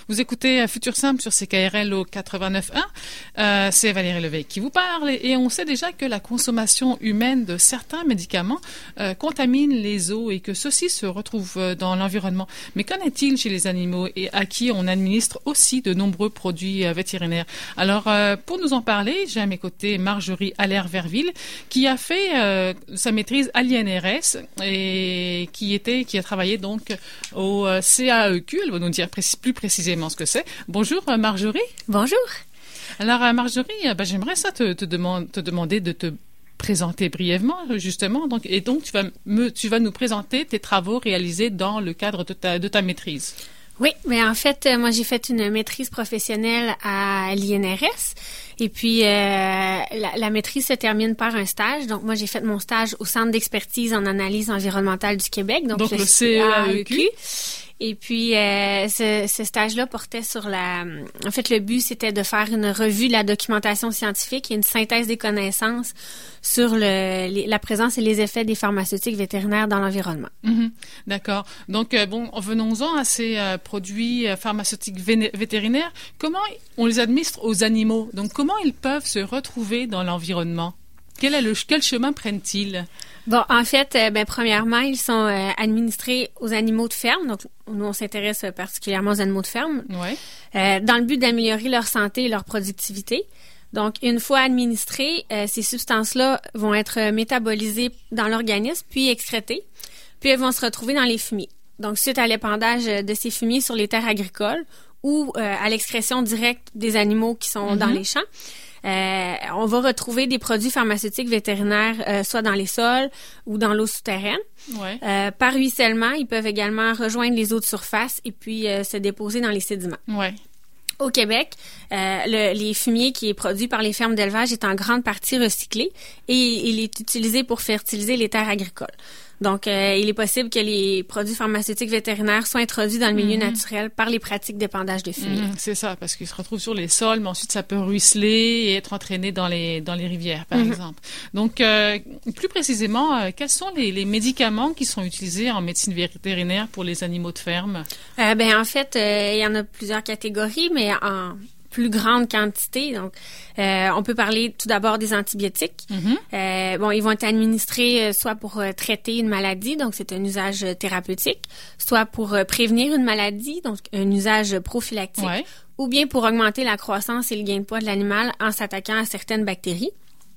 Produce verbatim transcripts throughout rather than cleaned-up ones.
Vous écoutez Futur Simple sur C K R L au quatre-vingt-neuf point un. Euh, c'est Valérie Leveille qui vous parle et, et on sait déjà que la consommation humaine de certains médicaments euh, contamine les eaux et que ceux-ci se retrouvent dans l'environnement. Mais qu'en est-il chez les animaux et à qui on administre aussi de nombreux produits euh, vétérinaires? Alors, euh, pour nous en parler, j'ai à mes côtés Marjorie Allaire-Verville qui a fait euh, sa maîtrise à l'I N R S et qui était, qui a travaillé donc au euh, C A E Q. Elle va nous dire précis, plus précisément ce que c'est. Bonjour euh, Marjorie. Bonjour. Alors euh, Marjorie, euh, ben, j'aimerais ça te, te, demande, te demander de te présenter brièvement justement. Donc, et donc tu vas, me, tu vas nous présenter tes travaux réalisés dans le cadre de ta, de ta maîtrise. Oui, mais en fait, moi j'ai fait une maîtrise professionnelle à l'I N R S et puis euh, la, la maîtrise se termine par un stage. Donc moi j'ai fait mon stage au Centre d'expertise en analyse environnementale du Québec, donc, donc le, le C A E Q. Et puis, euh, ce, ce stage-là portait sur la... En fait, le but, c'était de faire une revue de la documentation scientifique et une synthèse des connaissances sur le, les, la présence et les effets des pharmaceutiques vétérinaires dans l'environnement. Mm-hmm. D'accord. Donc, euh, bon, venons-en à ces euh, produits euh, pharmaceutiques vé- vétérinaires. Comment on les administre aux animaux? Donc, comment ils peuvent se retrouver dans l'environnement? Quel, est le, quel chemin prennent-ils? Bon, en fait, euh, ben, premièrement, ils sont euh, administrés aux animaux de ferme. Donc, nous, on s'intéresse particulièrement aux animaux de ferme. Ouais. Euh, dans le but d'améliorer leur santé et leur productivité. Donc, une fois administrées, euh, ces substances-là vont être métabolisées dans l'organisme, puis excrétées. Puis, elles vont se retrouver dans les fumiers. Donc, suite à l'épandage de ces fumiers sur les terres agricoles ou euh, à l'excrétion directe des animaux qui sont mm-hmm. dans les champs, Euh, on va retrouver des produits pharmaceutiques vétérinaires euh, soit dans les sols ou dans l'eau souterraine. Ouais. Euh, par ruissellement, ils peuvent également rejoindre les eaux de surface et puis euh, se déposer dans les sédiments. Ouais. Au Québec, euh, le, les fumier qui est produit par les fermes d'élevage est en grande partie recyclé et il est utilisé pour fertiliser les terres agricoles. Donc, euh, il est possible que les produits pharmaceutiques vétérinaires soient introduits dans le milieu mm-hmm. naturel par les pratiques d'épandage de fumier. Mm-hmm, c'est ça, parce qu'ils se retrouvent sur les sols, mais ensuite ça peut ruisseler et être entraîné dans les dans les rivières, par mm-hmm. exemple. Donc, euh, plus précisément, euh, quels sont les, les médicaments qui sont utilisés en médecine vétérinaire pour les animaux de ferme? Euh, ben en fait, euh, il y en a plusieurs catégories, mais en plus grande quantité. Donc, euh, on peut parler tout d'abord des antibiotiques. Mm-hmm. Euh, bon, ils vont être administrés euh, soit pour euh, traiter une maladie, donc c'est un usage euh, thérapeutique, soit pour euh, prévenir une maladie, donc un usage prophylactique, ouais. ou bien pour augmenter la croissance et le gain de poids de l'animal en s'attaquant à certaines bactéries.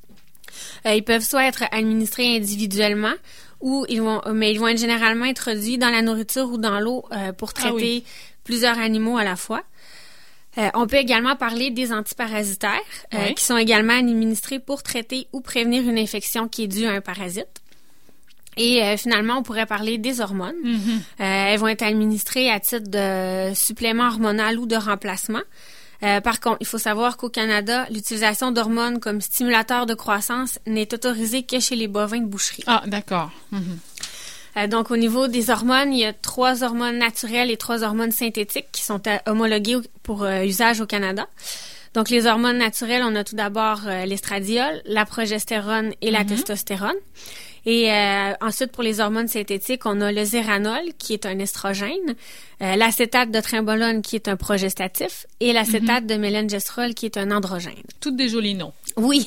Euh, ils peuvent soit être administrés individuellement, ou ils vont, mais ils vont être généralement introduits dans la nourriture ou dans l'eau euh, pour traiter ah oui. plusieurs animaux à la fois. Euh, on peut également parler des antiparasitaires euh, oui. qui sont également administrés pour traiter ou prévenir une infection qui est due à un parasite. Et euh, finalement, on pourrait parler des hormones. Mm-hmm. Euh, elles vont être administrées à titre de supplément hormonal ou de remplacement. Euh, par contre, il faut savoir qu'au Canada, l'utilisation d'hormones comme stimulateurs de croissance n'est autorisée que chez les bovins de boucherie. Ah, d'accord. Mm-hmm. Euh, donc, au niveau des hormones, il y a trois hormones naturelles et trois hormones synthétiques qui sont euh, homologuées pour euh, usage au Canada. Donc, les hormones naturelles, on a tout d'abord euh, l'estradiol, la progestérone et la mm-hmm. testostérone. Et euh, ensuite, pour les hormones synthétiques, on a le zéranol, qui est un estrogène, euh, l'acétate de trimbolone, qui est un progestatif, et l'acétate mm-hmm. de mélengestrol, qui est un androgène. Toutes des jolis noms. Oui.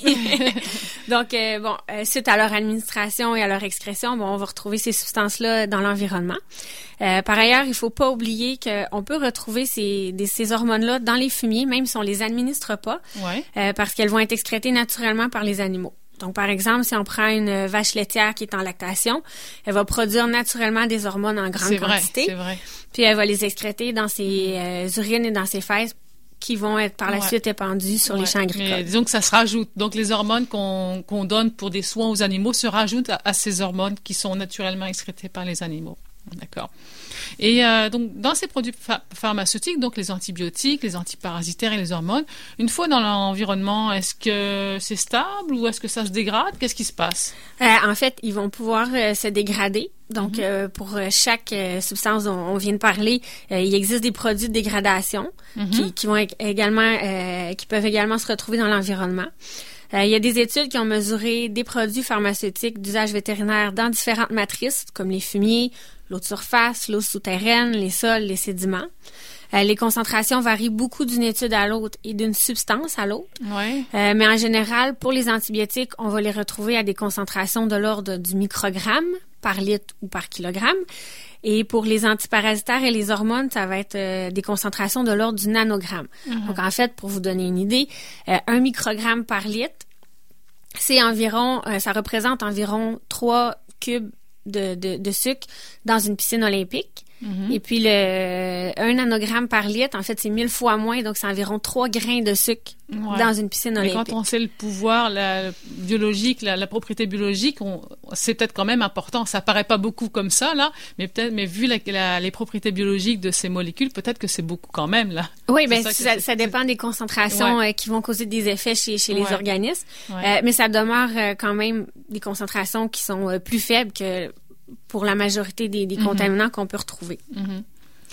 Donc, euh, bon, euh, suite à leur administration et à leur excrétion, bon, on va retrouver ces substances-là dans l'environnement. Euh, par ailleurs, il faut pas oublier qu'on peut retrouver ces, des, ces hormones-là dans les fumiers, même si on les administre pas, ouais. euh, parce qu'elles vont être excrétées naturellement par les animaux. Donc, par exemple, si on prend une vache laitière qui est en lactation, elle va produire naturellement des hormones en grande c'est quantité. Vrai, c'est vrai. Puis, elle va les excréter dans ses euh, urines et dans ses fesses qui vont être par la ouais. suite épandues sur ouais. les champs agricoles. Mais disons que ça se rajoute. Donc, les hormones qu'on, qu'on donne pour des soins aux animaux se rajoutent à, à ces hormones qui sont naturellement excrétées par les animaux. D'accord. Et euh, donc, dans ces produits ph- pharmaceutiques, donc les antibiotiques, les antiparasitaires et les hormones, une fois dans l'environnement, est-ce que c'est stable ou est-ce que ça se dégrade? Qu'est-ce qui se passe? Euh, en fait, ils vont pouvoir euh, se dégrader. Donc, mm-hmm. euh, pour chaque euh, substance dont on vient de parler, euh, il existe des produits de dégradation mm-hmm. qui, qui vont également, euh, qui peuvent également se retrouver dans l'environnement. Euh, il y a des études qui ont mesuré des produits pharmaceutiques d'usage vétérinaire dans différentes matrices, comme les fumiers, l'eau de surface, l'eau souterraine, les sols, les sédiments. Euh, les concentrations varient beaucoup d'une étude à l'autre et d'une substance à l'autre. Ouais. Euh, mais en général, pour les antibiotiques, on va les retrouver à des concentrations de l'ordre du microgramme par litre ou par kilogramme. Et pour les antiparasitaires et les hormones, ça va être euh, des concentrations de l'ordre du nanogramme. Mm-hmm. Donc, en fait, pour vous donner une idée, euh, un microgramme par litre, c'est environ, euh, ça représente environ trois cubes de, de, de sucre dans une piscine olympique. Mm-hmm. Et puis, le un nanogramme par litre, en fait, c'est mille fois moins, donc c'est environ trois grains de sucre ouais. dans une piscine olympique. Mais quand on sait le pouvoir la, biologique, la, la propriété biologique, on, c'est peut-être quand même important. Ça paraît pas beaucoup comme ça, là, mais peut-être, mais vu la, la, les propriétés biologiques de ces molécules, peut-être que c'est beaucoup quand même, là. Oui, bien, ça, ça, ça dépend des concentrations ouais. euh, qui vont causer des effets chez, chez ouais. les organismes. Ouais. Euh, mais ça demeure euh, quand même des concentrations qui sont euh, plus faibles que pour la majorité des, des mm-hmm. contaminants qu'on peut retrouver. Mm-hmm.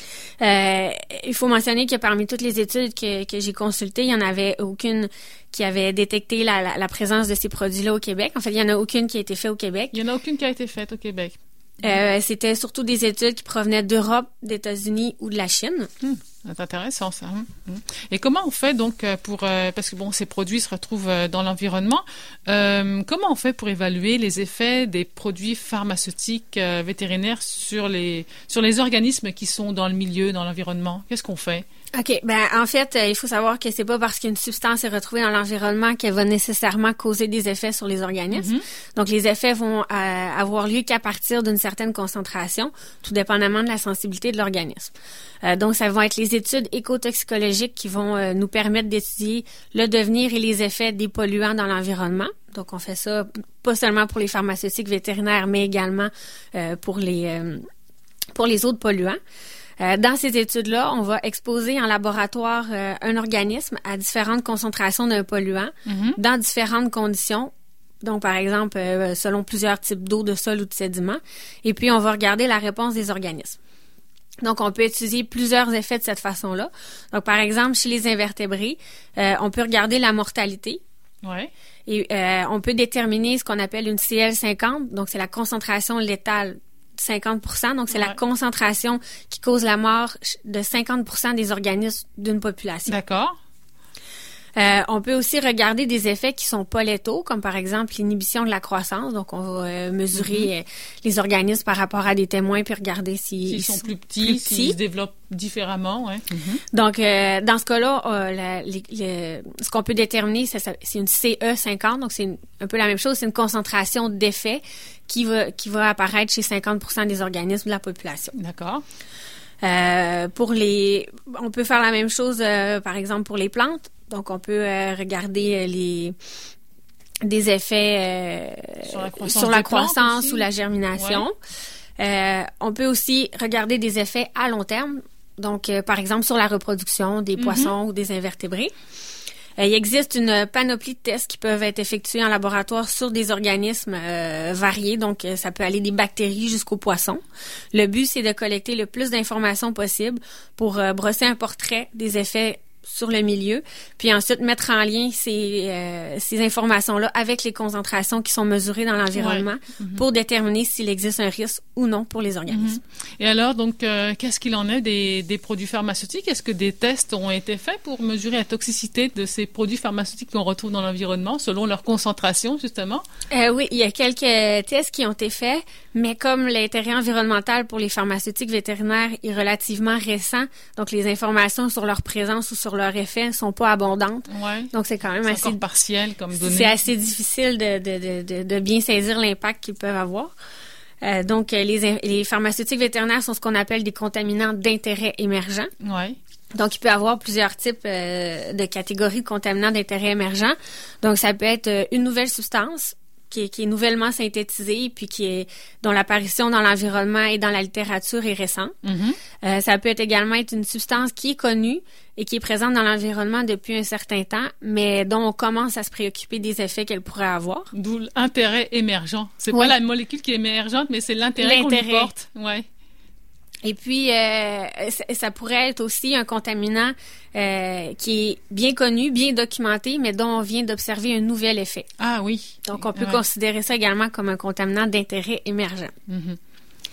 Euh, il faut mentionner que parmi toutes les études que, que j'ai consultées, il n'y en avait aucune qui avait détecté la, la, la présence de ces produits-là au Québec. En fait, il n'y en a aucune qui a été faite au Québec. Il n'y en a aucune qui a été faite au Québec. Euh, c'était surtout des études qui provenaient d'Europe, des États-Unis ou de la Chine. Hum, c'est intéressant, ça. Hum, hum. Et comment on fait donc pour... Euh, parce que, bon, ces produits se retrouvent euh, dans l'environnement. Euh, comment on fait pour évaluer les effets des produits pharmaceutiques euh, vétérinaires sur les, sur les organismes qui sont dans le milieu, dans l'environnement? Qu'est-ce qu'on fait? OK. Ben, en fait, euh, il faut savoir que c'est pas parce qu'une substance est retrouvée dans l'environnement qu'elle va nécessairement causer des effets sur les organismes. Mm-hmm. Donc, les effets vont euh, avoir lieu qu'à partir d'une certaine concentration, tout dépendamment de la sensibilité de l'organisme. Euh, donc, ça vont être les études écotoxicologiques qui vont euh, nous permettre d'étudier le devenir et les effets des polluants dans l'environnement. Donc, on fait ça pas seulement pour les pharmaceutiques vétérinaires, mais également euh, pour les euh, pour les autres polluants. Euh, dans ces études-là, on va exposer en laboratoire euh, un organisme à différentes concentrations d'un polluant mm-hmm. dans différentes conditions. Donc, par exemple, euh, selon plusieurs types d'eau, de sol ou de sédiments. Et puis, on va regarder la réponse des organismes. Donc, on peut étudier plusieurs effets de cette façon-là. Donc, par exemple, chez les invertébrés, euh, on peut regarder la mortalité. Ouais. Et euh, on peut déterminer ce qu'on appelle une C L cinquante. Donc, c'est la concentration létale cinquante pour cent. Donc, c'est ouais. la concentration qui cause la mort de cinquante pour cent des organismes d'une population. D'accord. Euh, on peut aussi regarder des effets qui sont pas létaux, comme par exemple l'inhibition de la croissance. Donc, on va euh, mesurer mm-hmm. euh, les organismes par rapport à des témoins puis regarder s'ils, s'ils sont plus petits, plus petits. S'ils se développent différemment. Ouais. Mm-hmm. Donc, euh, dans ce cas-là, euh, la, les, les, ce qu'on peut déterminer, c'est, c'est une C E cinquante. Donc, c'est une, un peu la même chose. C'est une concentration d'effets qui va, qui va apparaître chez cinquante pour cent des organismes de la population. D'accord. Euh, pour les, on peut faire la même chose, euh, par exemple, pour les plantes. Donc, on peut euh, regarder euh, les des effets euh, sur la croissance, sur la croissance ou la germination. Ouais. Euh, on peut aussi regarder des effets à long terme. Donc, euh, par exemple, sur la reproduction des mm-hmm. poissons ou des invertébrés. Euh, il existe une panoplie de tests qui peuvent être effectués en laboratoire sur des organismes euh, variés. Donc, euh, ça peut aller des bactéries jusqu'aux poissons. Le but, c'est de collecter le plus d'informations possible pour euh, brosser un portrait des effets sur le milieu, puis ensuite mettre en lien ces, euh, ces informations-là avec les concentrations qui sont mesurées dans l'environnement ouais. mm-hmm. pour déterminer s'il existe un risque ou non pour les organismes. Mm-hmm. Et alors, donc, euh, qu'est-ce qu'il en est des, des produits pharmaceutiques? Est-ce que des tests ont été faits pour mesurer la toxicité de ces produits pharmaceutiques qu'on retrouve dans l'environnement selon leur concentration, justement? Euh, oui, il y a quelques tests qui ont été faits, mais comme l'intérêt environnemental pour les pharmaceutiques vétérinaires est relativement récent, donc les informations sur leur présence ou sur leurs effets sont pas abondantes. Ouais. Donc, c'est quand même c'est assez... encore partiel comme données. C'est assez difficile de, de, de, de bien saisir l'impact qu'ils peuvent avoir. Euh, donc, les, les pharmaceutiques vétérinaires sont ce qu'on appelle des contaminants d'intérêt émergent. Ouais. Donc, il peut y avoir plusieurs types euh, de catégories de contaminants d'intérêt émergent. Donc, ça peut être une nouvelle substance qui est, qui est nouvellement synthétisée puis qui est dont l'apparition dans l'environnement et dans la littérature est récente. Mm-hmm. Euh, ça peut être également être une substance qui est connue et qui est présente dans l'environnement depuis un certain temps, mais dont on commence à se préoccuper des effets qu'elle pourrait avoir. D'où l'intérêt émergent. C'est oui. pas la molécule qui est émergente, mais c'est l'intérêt, l'intérêt. qu'on lui porte. Ouais. Et puis, euh, ça, ça pourrait être aussi un contaminant euh, qui est bien connu, bien documenté, mais dont on vient d'observer un nouvel effet. Ah oui. Donc, on peut ouais. considérer ça également comme un contaminant d'intérêt émergent. Mm-hmm.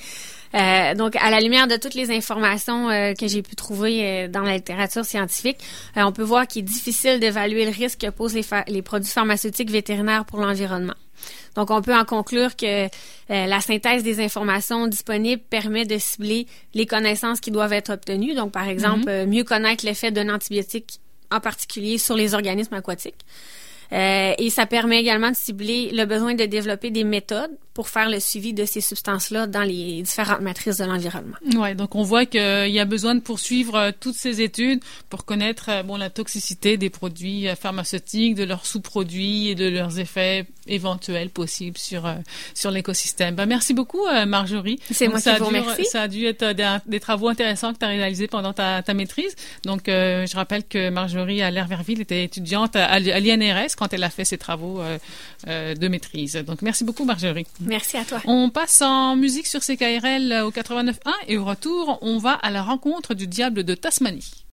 Euh, donc, à la lumière de toutes les informations euh, que j'ai pu trouver euh, dans la littérature scientifique, euh, on peut voir qu'il est difficile d'évaluer le risque que posent les, fa- les produits pharmaceutiques vétérinaires pour l'environnement. Donc, on peut en conclure que euh, la synthèse des informations disponibles permet de cibler les connaissances qui doivent être obtenues. Donc, par exemple, mm-hmm. euh, mieux connaître l'effet d'un antibiotique en particulier sur les organismes aquatiques. Euh, et ça permet également de cibler le besoin de développer des méthodes pour faire le suivi de ces substances-là dans les différentes matrices de l'environnement. Ouais, donc on voit qu'il y a besoin de poursuivre euh, toutes ces études pour connaître euh, bon la toxicité des produits euh, pharmaceutiques, de leurs sous-produits et de leurs effets éventuels possibles sur euh, sur l'écosystème. Ben, merci beaucoup euh, Marjorie. C'est donc, moi qui vous remercie. Ça a dû être des, des travaux intéressants que tu as réalisés pendant ta, ta maîtrise. Donc euh, je rappelle que Marjorie Allaire-Verville était étudiante à, à l'I N R S quand elle a fait ses travaux euh, euh, de maîtrise. Donc merci beaucoup Marjorie. Merci à toi. On passe en musique sur C K R L au quatre-vingt-neuf point un et au retour, on va à la rencontre du diable de Tasmanie.